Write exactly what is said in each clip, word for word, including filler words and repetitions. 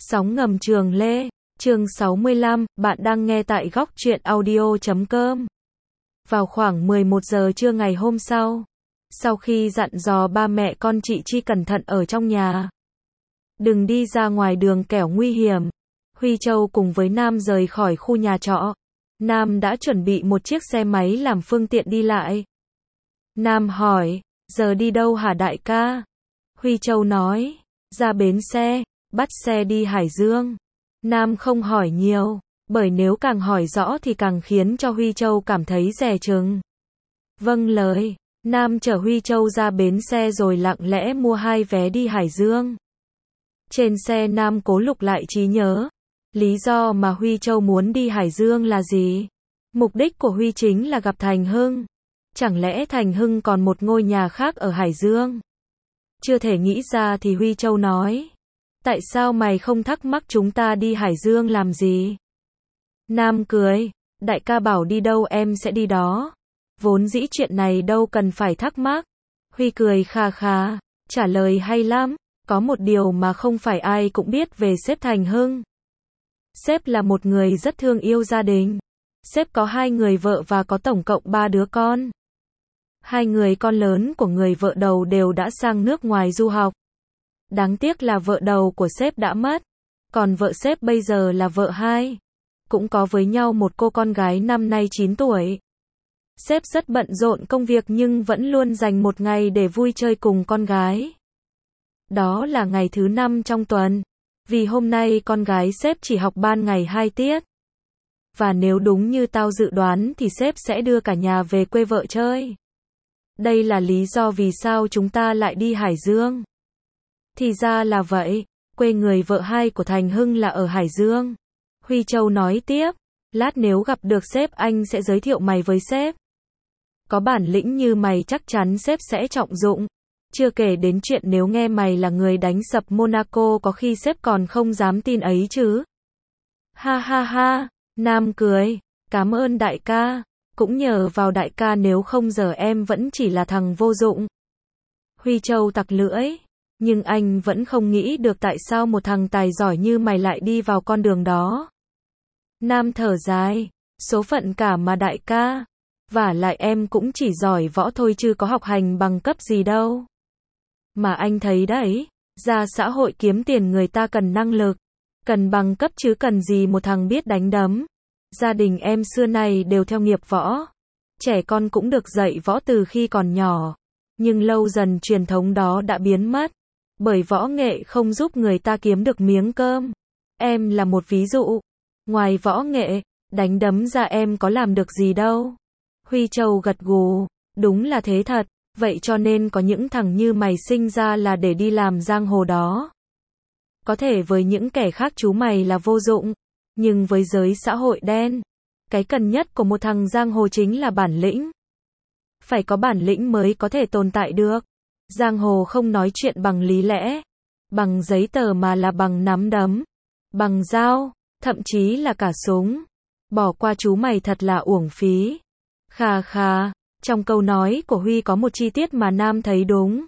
Sóng ngầm Trường Lê, chương sáu mươi lăm, bạn đang nghe tại góc truyện audio chấm com. Vào khoảng mười một giờ trưa ngày hôm sau, sau khi dặn dò ba mẹ con chị Chi cẩn thận ở trong nhà, đừng đi ra ngoài đường kẻo nguy hiểm, Huy Châu cùng với Nam rời khỏi khu nhà trọ. Nam đã chuẩn bị một chiếc xe máy làm phương tiện đi lại. Nam hỏi, giờ đi đâu hả đại ca? Huy Châu nói, ra bến xe, bắt xe đi Hải Dương. Nam không hỏi nhiều, bởi nếu càng hỏi rõ thì càng khiến cho Huy Châu cảm thấy dè chừng. Vâng lời, Nam chở Huy Châu ra bến xe rồi lặng lẽ mua hai vé đi Hải Dương. Trên xe Nam cố lục lại trí nhớ, lý do mà Huy Châu muốn đi Hải Dương là gì? Mục đích của Huy chính là gặp Thành Hưng. Chẳng lẽ Thành Hưng còn một ngôi nhà khác ở Hải Dương? Chưa thể nghĩ ra thì Huy Châu nói, tại sao mày không thắc mắc chúng ta đi Hải Dương làm gì? Nam cười, đại ca bảo đi đâu em sẽ đi đó. Vốn dĩ chuyện này đâu cần phải thắc mắc. Huy cười kha kha, trả lời hay lắm. Có một điều mà không phải ai cũng biết về sếp Thành Hưng. Sếp là một người rất thương yêu gia đình. Sếp có hai người vợ và có tổng cộng ba đứa con. Hai người con lớn của người vợ đầu đều đã sang nước ngoài du học. Đáng tiếc là vợ đầu của sếp đã mất. Còn vợ sếp bây giờ là vợ hai. Cũng có với nhau một cô con gái năm nay chín tuổi. Sếp rất bận rộn công việc nhưng vẫn luôn dành một ngày để vui chơi cùng con gái. Đó là ngày thứ năm trong tuần. Vì hôm nay con gái sếp chỉ học ban ngày hai tiết. Và nếu đúng như tao dự đoán thì sếp sẽ đưa cả nhà về quê vợ chơi. Đây là lý do vì sao chúng ta lại đi Hải Dương. Thì ra là vậy, quê người vợ hai của Thành Hưng là ở Hải Dương. Huy Châu nói tiếp, lát nếu gặp được sếp anh sẽ giới thiệu mày với sếp. Có bản lĩnh như mày chắc chắn sếp sẽ trọng dụng. Chưa kể đến chuyện nếu nghe mày là người đánh sập Monaco có khi sếp còn không dám tin ấy chứ. Ha ha ha, Nam cười, cảm ơn đại ca. Cũng nhờ vào đại ca nếu không giờ em vẫn chỉ là thằng vô dụng. Huy Châu tặc lưỡi. Nhưng anh vẫn không nghĩ được tại sao một thằng tài giỏi như mày lại đi vào con đường đó. Nam thở dài. Số phận cả mà đại ca. Vả lại em cũng chỉ giỏi võ thôi chứ có học hành bằng cấp gì đâu. Mà anh thấy đấy, ra xã hội kiếm tiền người ta cần năng lực. Cần bằng cấp chứ cần gì một thằng biết đánh đấm. Gia đình em xưa nay đều theo nghiệp võ. Trẻ con cũng được dạy võ từ khi còn nhỏ. Nhưng lâu dần truyền thống đó đã biến mất. Bởi võ nghệ không giúp người ta kiếm được miếng cơm. Em là một ví dụ. Ngoài võ nghệ, đánh đấm ra em có làm được gì đâu. Huy Châu gật gù. Đúng là thế thật. Vậy cho nên có những thằng như mày sinh ra là để đi làm giang hồ đó. Có thể với những kẻ khác chú mày là vô dụng. Nhưng với giới xã hội đen, cái cần nhất của một thằng giang hồ chính là bản lĩnh. Phải có bản lĩnh mới có thể tồn tại được. Giang hồ không nói chuyện bằng lý lẽ, bằng giấy tờ mà là bằng nắm đấm, bằng dao, thậm chí là cả súng. Bỏ qua chú mày thật là uổng phí. Khà khà, trong câu nói của Huy có một chi tiết mà Nam thấy đúng.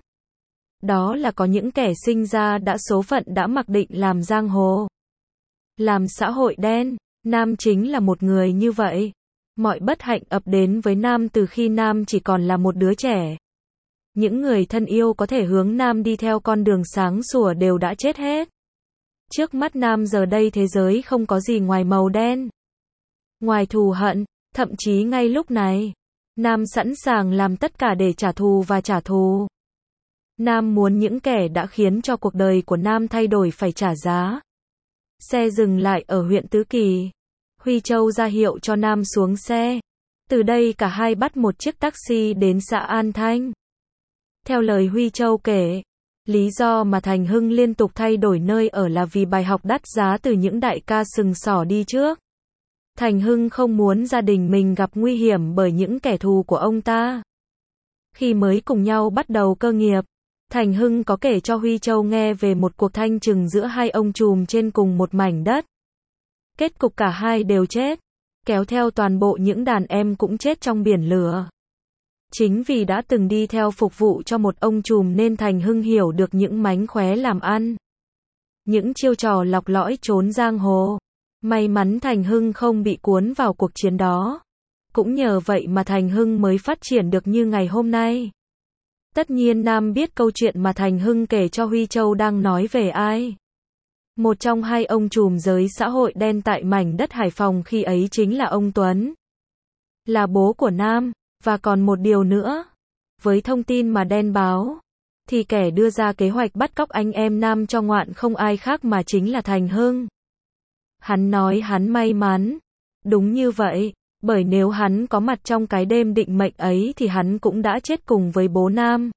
Đó là có những kẻ sinh ra đã số phận đã mặc định làm giang hồ. Làm xã hội đen, Nam chính là một người như vậy. Mọi bất hạnh ập đến với Nam từ khi Nam chỉ còn là một đứa trẻ. Những người thân yêu có thể hướng Nam đi theo con đường sáng sủa đều đã chết hết. Trước mắt Nam giờ đây thế giới không có gì ngoài màu đen. Ngoài thù hận, thậm chí ngay lúc này, Nam sẵn sàng làm tất cả để trả thù và trả thù. Nam muốn những kẻ đã khiến cho cuộc đời của Nam thay đổi phải trả giá. Xe dừng lại ở huyện Tứ Kỳ. Huy Châu ra hiệu cho Nam xuống xe. Từ đây cả hai bắt một chiếc taxi đến xã An Thanh. Theo lời Huy Châu kể, lý do mà Thành Hưng liên tục thay đổi nơi ở là vì bài học đắt giá từ những đại ca sừng sỏ đi trước. Thành Hưng không muốn gia đình mình gặp nguy hiểm bởi những kẻ thù của ông ta. Khi mới cùng nhau bắt đầu cơ nghiệp, Thành Hưng có kể cho Huy Châu nghe về một cuộc thanh trừng giữa hai ông trùm trên cùng một mảnh đất. Kết cục cả hai đều chết, kéo theo toàn bộ những đàn em cũng chết trong biển lửa. Chính vì đã từng đi theo phục vụ cho một ông trùm nên Thành Hưng hiểu được những mánh khóe làm ăn. những chiêu trò lọc lõi trốn giang hồ. May mắn Thành Hưng không bị cuốn vào cuộc chiến đó. Cũng nhờ vậy mà Thành Hưng mới phát triển được như ngày hôm nay. Tất nhiên Nam biết câu chuyện mà Thành Hưng kể cho Huy Châu đang nói về ai. Một trong hai ông trùm giới xã hội đen tại mảnh đất Hải Phòng khi ấy chính là ông Tuấn. Là bố của Nam, và còn một điều nữa. Với thông tin mà đen báo, thì kẻ đưa ra kế hoạch bắt cóc anh em Nam cho Ngoạn không ai khác mà chính là Thành Hưng. Hắn nói hắn may mắn. Đúng như vậy, bởi nếu hắn có mặt trong cái đêm định mệnh ấy thì hắn cũng đã chết cùng với bố Nam,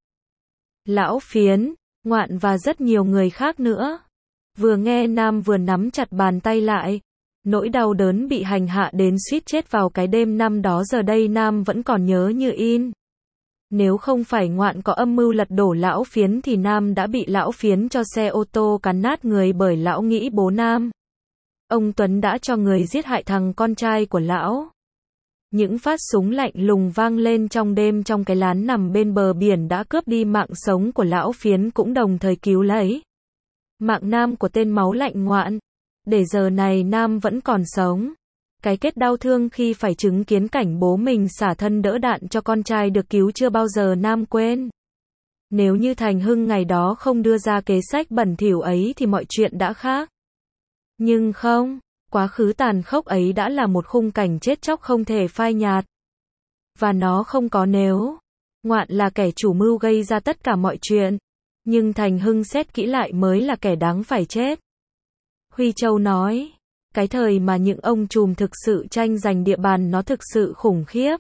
Lão Phiến, Ngoạn và rất nhiều người khác nữa. Vừa nghe Nam vừa nắm chặt bàn tay lại. Nỗi đau đớn bị hành hạ đến suýt chết vào cái đêm năm đó giờ đây Nam vẫn còn nhớ như in. Nếu không phải Ngoạn có âm mưu lật đổ Lão Phiến thì Nam đã bị Lão Phiến cho xe ô tô cắn nát người bởi Lão nghĩ bố Nam, ông Tuấn đã cho người giết hại thằng con trai của Lão. Những phát súng lạnh lùng vang lên trong đêm trong cái lán nằm bên bờ biển đã cướp đi mạng sống của Lão Phiến cũng đồng thời cứu lấy mạng Nam của tên máu lạnh Ngoạn. Để giờ này Nam vẫn còn sống. Cái kết đau thương khi phải chứng kiến cảnh bố mình xả thân đỡ đạn cho con trai được cứu chưa bao giờ Nam quên. Nếu như Thành Hưng ngày đó không đưa ra kế sách bẩn thỉu ấy thì mọi chuyện đã khác. Nhưng không, quá khứ tàn khốc ấy đã là một khung cảnh chết chóc không thể phai nhạt. Và nó không có nếu. Ngoạn là kẻ chủ mưu gây ra tất cả mọi chuyện. Nhưng Thành Hưng xét kỹ lại mới là kẻ đáng phải chết. Huy Châu nói, cái thời mà những ông trùm thực sự tranh giành địa bàn nó thực sự khủng khiếp.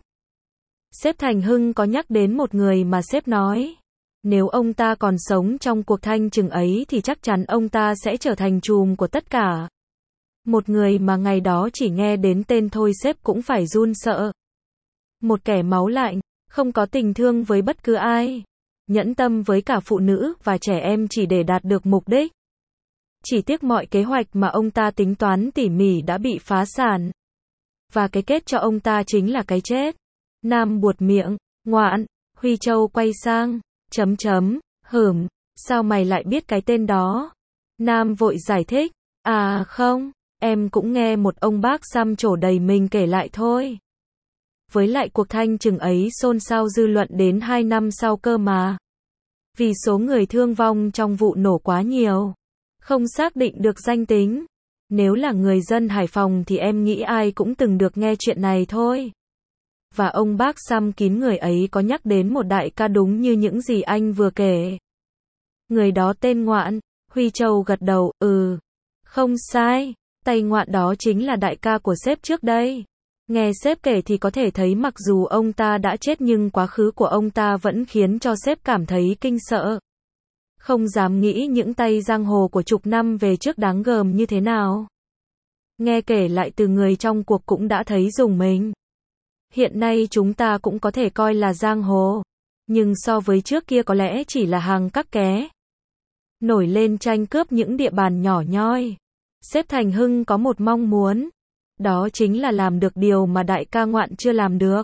Sếp Thành Hưng có nhắc đến một người mà sếp nói, nếu ông ta còn sống trong cuộc thanh trừng ấy thì chắc chắn ông ta sẽ trở thành trùm của tất cả. Một người mà ngày đó chỉ nghe đến tên thôi sếp cũng phải run sợ. Một kẻ máu lạnh, không có tình thương với bất cứ ai, nhẫn tâm với cả phụ nữ và trẻ em chỉ để đạt được mục đích. Chỉ tiếc mọi kế hoạch mà ông ta tính toán tỉ mỉ đã bị phá sản. Và cái kết cho ông ta chính là cái chết. Nam buột miệng, Ngoạn, Huy Châu quay sang, chấm chấm, hửm, sao mày lại biết cái tên đó? Nam vội giải thích, à không, em cũng nghe một ông bác xăm trổ đầy mình kể lại thôi. Với lại cuộc thanh trừng ấy xôn xao dư luận đến hai năm sau cơ mà. Vì số người thương vong trong vụ nổ quá nhiều. Không xác định được danh tính. Nếu là người dân Hải Phòng thì em nghĩ ai cũng từng được nghe chuyện này thôi. Và ông bác xăm kín người ấy có nhắc đến một đại ca đúng như những gì anh vừa kể. Người đó tên Ngoạn. Huy Châu gật đầu, ừ. Không sai, tay Ngoạn đó chính là đại ca của sếp trước đây. Nghe sếp kể thì có thể thấy mặc dù ông ta đã chết nhưng quá khứ của ông ta vẫn khiến cho sếp cảm thấy kinh sợ. Không dám nghĩ những tay giang hồ của chục năm về trước đáng gờm như thế nào. Nghe kể lại từ người trong cuộc cũng đã thấy rùng mình. Hiện nay chúng ta cũng có thể coi là giang hồ. Nhưng so với trước kia có lẽ chỉ là hàng các ké. Nổi lên tranh cướp những địa bàn nhỏ nhoi. Sếp Thành Hưng có một mong muốn. Đó chính là làm được điều mà đại ca Ngoạn chưa làm được.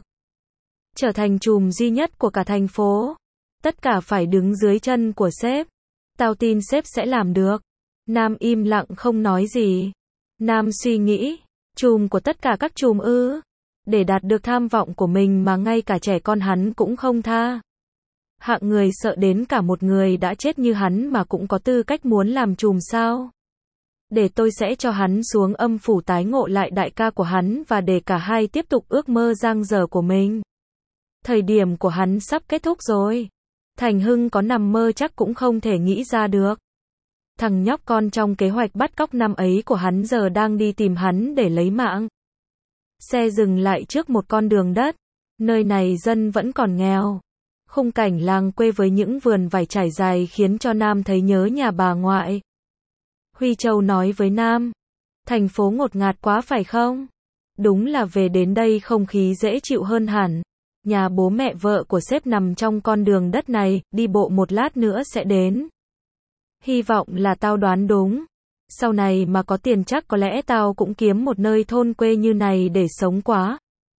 Trở thành trùm duy nhất của cả thành phố. Tất cả phải đứng dưới chân của sếp. Tao tin sếp sẽ làm được. Nam im lặng không nói gì. Nam suy nghĩ. Trùm của tất cả các trùm ư. Để đạt được tham vọng của mình mà ngay cả trẻ con hắn cũng không tha. Hạng người sợ đến cả một người đã chết như hắn mà cũng có tư cách muốn làm trùm sao? Để tôi sẽ cho hắn xuống âm phủ tái ngộ lại đại ca của hắn và để cả hai tiếp tục ước mơ dang dở của mình. Thời điểm của hắn sắp kết thúc rồi. Thành Hưng có nằm mơ chắc cũng không thể nghĩ ra được. Thằng nhóc con trong kế hoạch bắt cóc năm ấy của hắn giờ đang đi tìm hắn để lấy mạng. Xe dừng lại trước một con đường đất. Nơi này dân vẫn còn nghèo. Khung cảnh làng quê với những vườn vải trải dài khiến cho Nam thấy nhớ nhà bà ngoại. Huy Châu nói với Nam. Thành phố ngột ngạt quá phải không? Đúng là về đến đây không khí dễ chịu hơn hẳn. Nhà bố mẹ vợ của sếp nằm trong con đường đất này, đi bộ một lát nữa sẽ đến. Hy vọng là tao đoán đúng. Sau này mà có tiền chắc có lẽ tao cũng kiếm một nơi thôn quê như này để sống quá.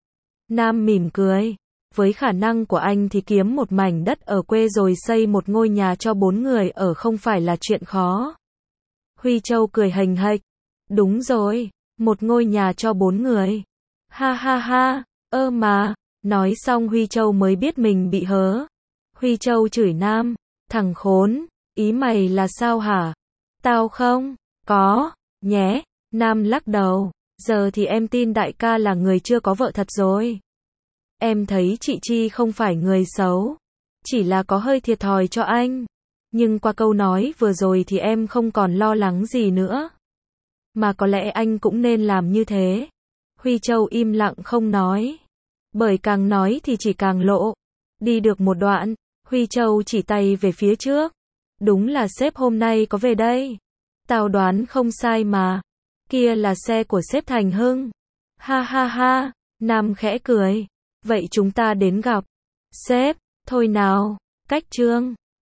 Nam mỉm cười. Với khả năng của anh thì kiếm một mảnh đất ở quê rồi xây một ngôi nhà cho bốn người ở không phải là chuyện khó. Huy Châu cười hềnh hệch. Đúng rồi, một ngôi nhà cho bốn người. Ha ha ha, ơ mà, nói xong Huy Châu mới biết mình bị hớ. Huy Châu chửi Nam, thằng khốn, ý mày là sao hả? Tao không, có, nhé, Nam lắc đầu, giờ thì em tin đại ca là người chưa có vợ thật rồi. Em thấy chị Chi không phải người xấu, chỉ là có hơi thiệt thòi cho anh. Nhưng qua câu nói vừa rồi thì em không còn lo lắng gì nữa. Mà có lẽ anh cũng nên làm như thế. Huy Châu im lặng không nói. Bởi càng nói thì chỉ càng lộ. Đi được một đoạn, Huy Châu chỉ tay về phía trước. Đúng là sếp hôm nay có về đây. Tao đoán không sai mà. Kia là xe của sếp Thành Hưng. Ha ha ha, Nam khẽ cười. Vậy chúng ta đến gặp sếp, thôi nào, cách trương.